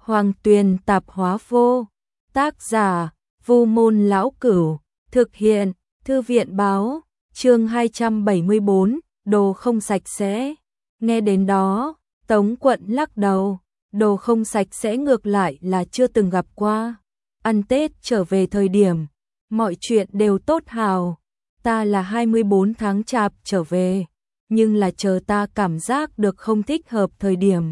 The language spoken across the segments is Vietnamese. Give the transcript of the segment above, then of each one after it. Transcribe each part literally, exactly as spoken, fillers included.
Hoàng Tuyền Tạp Hóa Vô. Tác giả: Vu Môn Lão Cửu. Thực hiện: Thư viện báo. Chương hai trăm bảy mươi bốn, đồ không sạch sẽ. Nghe đến đó, Tống Quận lắc đầu, đồ không sạch sẽ ngược lại là chưa từng gặp qua. Ăn Tết trở về thời điểm, mọi chuyện đều tốt hào. Ta là hai mươi bốn tháng Chạp trở về, nhưng là chờ ta cảm giác được không thích hợp thời điểm.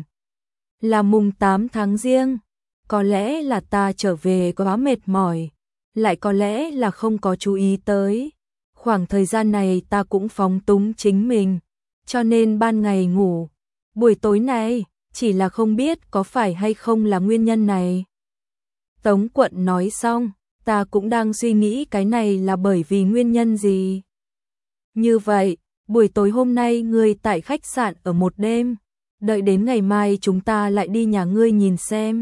Là mùng tám tháng Giêng, có lẽ là ta trở về quá mệt mỏi, lại có lẽ là không có chú ý tới. Khoảng thời gian này ta cũng phóng túng chính mình, cho nên ban ngày ngủ, buổi tối này, chỉ là không biết có phải hay không là nguyên nhân này. Tống Quận nói xong, ta cũng đang suy nghĩ cái này là bởi vì nguyên nhân gì. Như vậy, buổi tối hôm nay ngươi tại khách sạn ở một đêm, đợi đến ngày mai chúng ta lại đi nhà ngươi nhìn xem.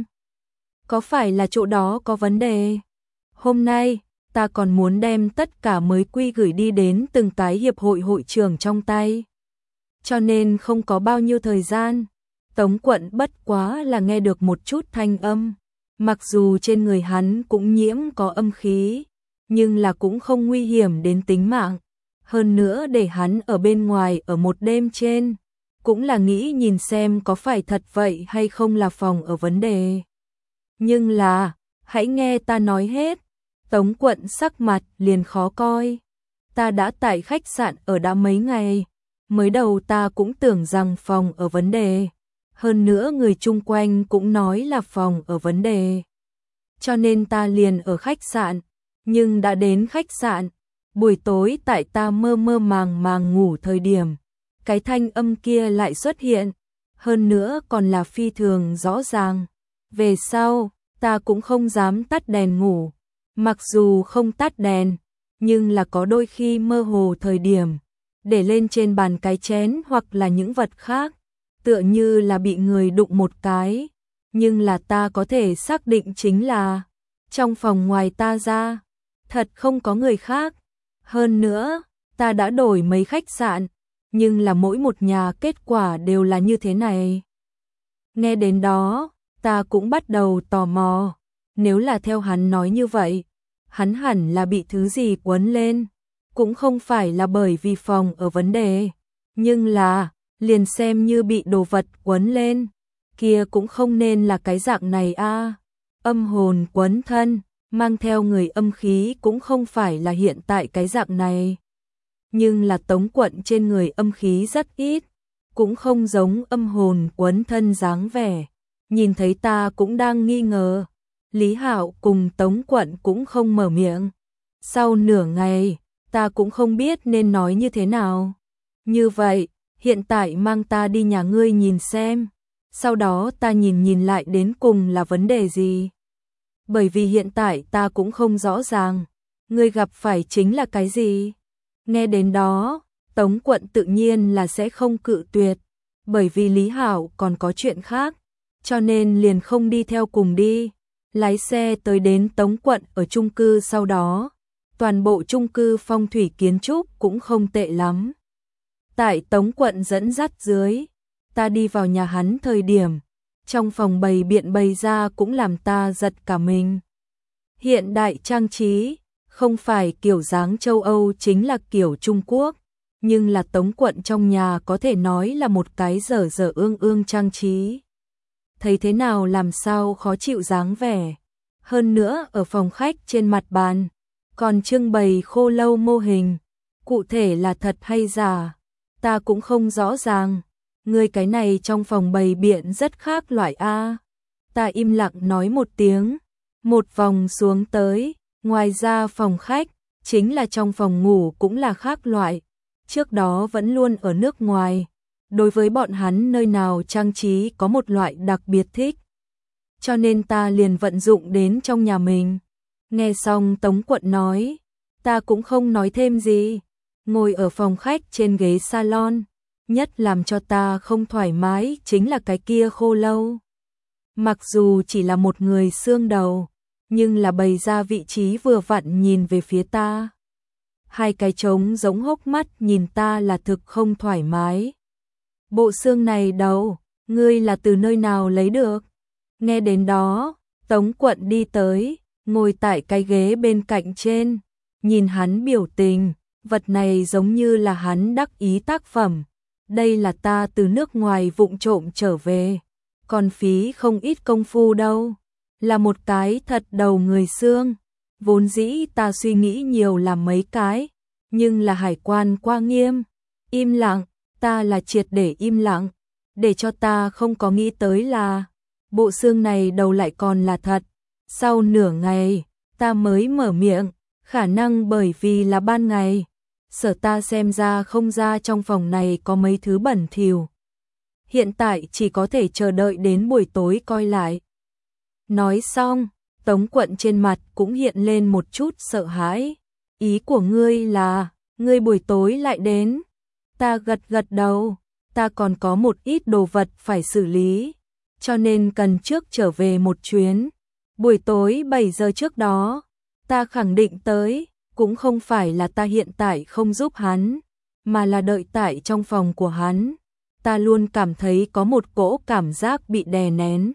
Có phải là chỗ đó có vấn đề? Hôm nay, ta còn muốn đem tất cả mới quy gửi đi đến từng cái hiệp hội hội trưởng trong tay. Cho nên không có bao nhiêu thời gian. Tống Quận bất quá là nghe được một chút thanh âm. Mặc dù trên người hắn cũng nhiễm có âm khí, nhưng là cũng không nguy hiểm đến tính mạng. Hơn nữa để hắn ở bên ngoài ở một đêm trên, cũng là nghĩ nhìn xem có phải thật vậy hay không là phòng ở vấn đề. Nhưng là, hãy nghe ta nói hết. Tống Quận sắc mặt liền khó coi. Ta đã tại khách sạn ở đã mấy ngày, mới đầu ta cũng tưởng rằng phòng ở vấn đề. Hơn nữa người chung quanh cũng nói là phòng ở vấn đề. Cho nên ta liền ở khách sạn, nhưng đã đến khách sạn, buổi tối tại ta mơ mơ màng màng ngủ thời điểm, cái thanh âm kia lại xuất hiện, hơn nữa còn là phi thường rõ ràng. Về sau, ta cũng không dám tắt đèn ngủ, mặc dù không tắt đèn, nhưng là có đôi khi mơ hồ thời điểm, để lên trên bàn cái chén hoặc là những vật khác, tựa như là bị người đụng một cái, nhưng là ta có thể xác định chính là trong phòng ngoài ta ra, thật không có người khác. Hơn nữa, ta đã đổi mấy khách sạn, nhưng là mỗi một nhà kết quả đều là như thế này. Nghe đến đó, ta cũng bắt đầu tò mò, nếu là theo hắn nói như vậy, hắn hẳn là bị thứ gì quấn lên, cũng không phải là bởi vì phòng ở vấn đề, nhưng là, liền xem như bị đồ vật quấn lên, kia cũng không nên là cái dạng này a. Âm hồn quấn thân, mang theo người âm khí cũng không phải là hiện tại cái dạng này. Nhưng là Tống Quận trên người âm khí rất ít, cũng không giống âm hồn quấn thân dáng vẻ. Nhìn thấy ta cũng đang nghi ngờ, Lý Hạo cùng Tống Quận cũng không mở miệng. Sau nửa ngày, ta cũng không biết nên nói như thế nào. Như vậy, hiện tại mang ta đi nhà ngươi nhìn xem, sau đó ta nhìn nhìn lại đến cùng là vấn đề gì. Bởi vì hiện tại ta cũng không rõ ràng, ngươi gặp phải chính là cái gì. Nghe đến đó, Tống Quận tự nhiên là sẽ không cự tuyệt, bởi vì Lý Hạo còn có chuyện khác, cho nên liền không đi theo cùng đi. Lái xe tới đến Tống Quận ở chung cư sau đó, toàn bộ chung cư phong thủy kiến trúc cũng không tệ lắm. Tại Tống Quận dẫn dắt dưới, ta đi vào nhà hắn thời điểm, trong phòng bày biện bày ra cũng làm ta giật cả mình. Hiện đại trang trí, không phải kiểu dáng châu Âu chính là kiểu Trung Quốc, nhưng là Tống Quận trong nhà có thể nói là một cái dở dở ương ương trang trí. Thấy thế nào làm sao khó chịu dáng vẻ. Hơn nữa ở phòng khách trên mặt bàn, còn trưng bày khô lâu mô hình, cụ thể là thật hay giả, ta cũng không rõ ràng. Ngươi cái này trong phòng bày biện rất khác loại A. Ta im lặng nói một tiếng, một vòng xuống tới, ngoài ra phòng khách, chính là trong phòng ngủ cũng là khác loại. Trước đó vẫn luôn ở nước ngoài, đối với bọn hắn nơi nào trang trí có một loại đặc biệt thích. Cho nên ta liền vận dụng đến trong nhà mình. Nghe xong Tống Quận nói, ta cũng không nói thêm gì, ngồi ở phòng khách trên ghế salon. Nhất làm cho ta không thoải mái chính là cái kia khô lâu. Mặc dù chỉ là một người xương đầu, nhưng là bày ra vị trí vừa vặn nhìn về phía ta. Hai cái trống giống hốc mắt nhìn ta là thực không thoải mái. Bộ xương này đâu, ngươi là từ nơi nào lấy được? Nghe đến đó, Tống Quận đi tới, ngồi tại cái ghế bên cạnh trên, nhìn hắn biểu tình, vật này giống như là hắn đắc ý tác phẩm. Đây là ta từ nước ngoài vụng trộm trở về, còn phí không ít công phu đâu, là một cái thật đầu người xương. Vốn dĩ ta suy nghĩ nhiều làm mấy cái, nhưng là hải quan quá nghiêm. Im lặng, ta là triệt để im lặng, để cho ta không có nghĩ tới là bộ xương này đầu lại còn là thật. Sau nửa ngày, ta mới mở miệng, khả năng bởi vì là ban ngày, sở ta xem ra không ra trong phòng này có mấy thứ bẩn thỉu. Hiện tại chỉ có thể chờ đợi đến buổi tối coi lại. Nói xong, Tống Quận trên mặt cũng hiện lên một chút sợ hãi. Ý của ngươi là, ngươi buổi tối lại đến. Ta gật gật đầu, ta còn có một ít đồ vật phải xử lý, cho nên cần trước trở về một chuyến. Buổi tối bảy giờ trước đó, ta khẳng định tới, cũng không phải là ta hiện tại không giúp hắn, mà là đợi tại trong phòng của hắn. Ta luôn cảm thấy có một cỗ cảm giác bị đè nén,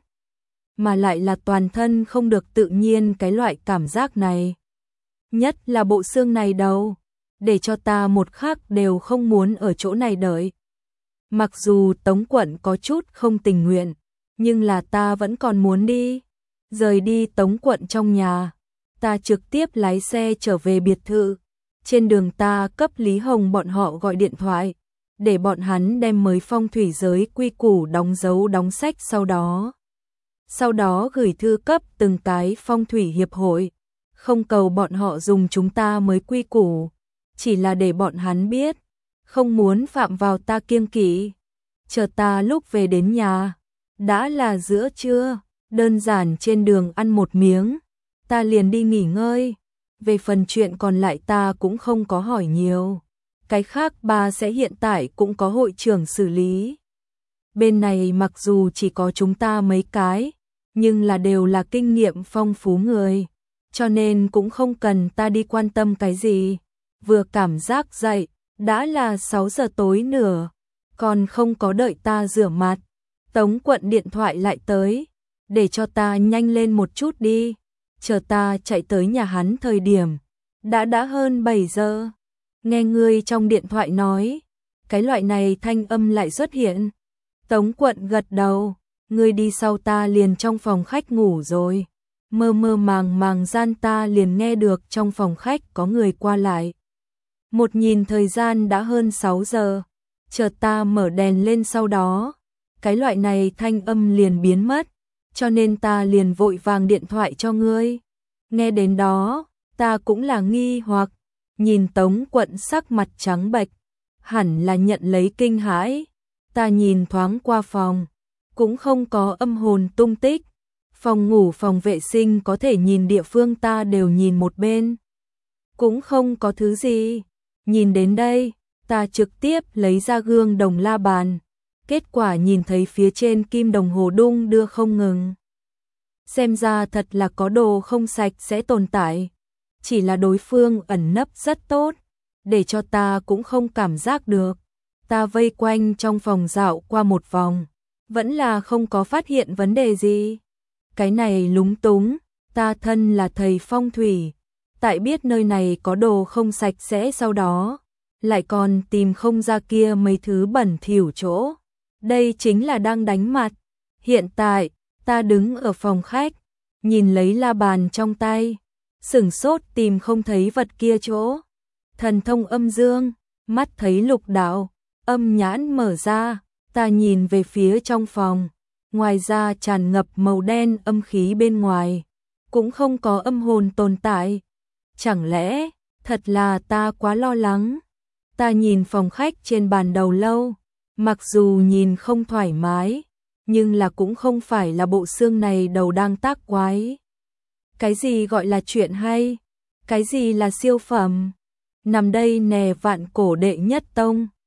mà lại là toàn thân không được tự nhiên cái loại cảm giác này. Nhất là bộ xương này đâu, để cho ta một khắc đều không muốn ở chỗ này đợi. Mặc dù Tống Quận có chút không tình nguyện, nhưng là ta vẫn còn muốn đi. Rời đi Tống Quận trong nhà, ta trực tiếp lái xe trở về biệt thự. Trên đường ta cấp Lý Hồng bọn họ gọi điện thoại, để bọn hắn đem mới phong thủy giới quy củ đóng dấu đóng sách sau đó. Sau đó gửi thư cấp từng cái phong thủy hiệp hội, không cầu bọn họ dùng chúng ta mới quy củ, chỉ là để bọn hắn biết, không muốn phạm vào ta kiêng kỵ. Chờ ta lúc về đến nhà, đã là giữa trưa, đơn giản trên đường ăn một miếng, ta liền đi nghỉ ngơi. Về phần chuyện còn lại ta cũng không có hỏi nhiều, cái khác ba sẽ hiện tại cũng có hội trưởng xử lý. Bên này mặc dù chỉ có chúng ta mấy cái, nhưng là đều là kinh nghiệm phong phú người, cho nên cũng không cần ta đi quan tâm cái gì. Vừa cảm giác dậy, đã là sáu giờ tối nửa, còn không có đợi ta rửa mặt, Tống Quận điện thoại lại tới, để cho ta nhanh lên một chút đi. Chờ ta chạy tới nhà hắn thời điểm, đã đã hơn bảy giờ. Nghe ngươi trong điện thoại nói, cái loại này thanh âm lại xuất hiện. Tống Quận gật đầu, ngươi đi sau ta liền trong phòng khách ngủ rồi. Mơ mơ màng màng gian ta liền nghe được trong phòng khách có người qua lại. Một nhìn thời gian đã hơn sáu giờ, chợt ta mở đèn lên sau đó, cái loại này thanh âm liền biến mất, cho nên ta liền vội vàng điện thoại cho ngươi. Nghe đến đó, ta cũng là nghi hoặc, nhìn Tống Quận sắc mặt trắng bệch, hẳn là nhận lấy kinh hãi. Ta nhìn thoáng qua phòng, cũng không có âm hồn tung tích. Phòng ngủ phòng vệ sinh có thể nhìn địa phương ta đều nhìn một bên, cũng không có thứ gì. Nhìn đến đây, ta trực tiếp lấy ra gương đồng la bàn, kết quả nhìn thấy phía trên kim đồng hồ đung đưa không ngừng. Xem ra thật là có đồ không sạch sẽ tồn tại, chỉ là đối phương ẩn nấp rất tốt, để cho ta cũng không cảm giác được. Ta vây quanh trong phòng dạo qua một vòng, vẫn là không có phát hiện vấn đề gì. Cái này lúng túng, ta thân là thầy phong thủy, tại biết nơi này có đồ không sạch sẽ sau đó, lại còn tìm không ra kia mấy thứ bẩn thỉu chỗ. Đây chính là đang đánh mặt. Hiện tại, ta đứng ở phòng khách, nhìn lấy la bàn trong tay, sửng sốt tìm không thấy vật kia chỗ. Thần thông âm dương, mắt thấy lục đạo, âm nhãn mở ra, ta nhìn về phía trong phòng, ngoài ra tràn ngập màu đen âm khí bên ngoài, cũng không có âm hồn tồn tại. Chẳng lẽ, thật là ta quá lo lắng? Ta nhìn phòng khách trên bàn đầu lâu, mặc dù nhìn không thoải mái, nhưng là cũng không phải là bộ xương này đầu đang tác quái. Cái gì gọi là chuyện hay? Cái gì là siêu phẩm? Nằm đây nè vạn cổ đệ nhất tông.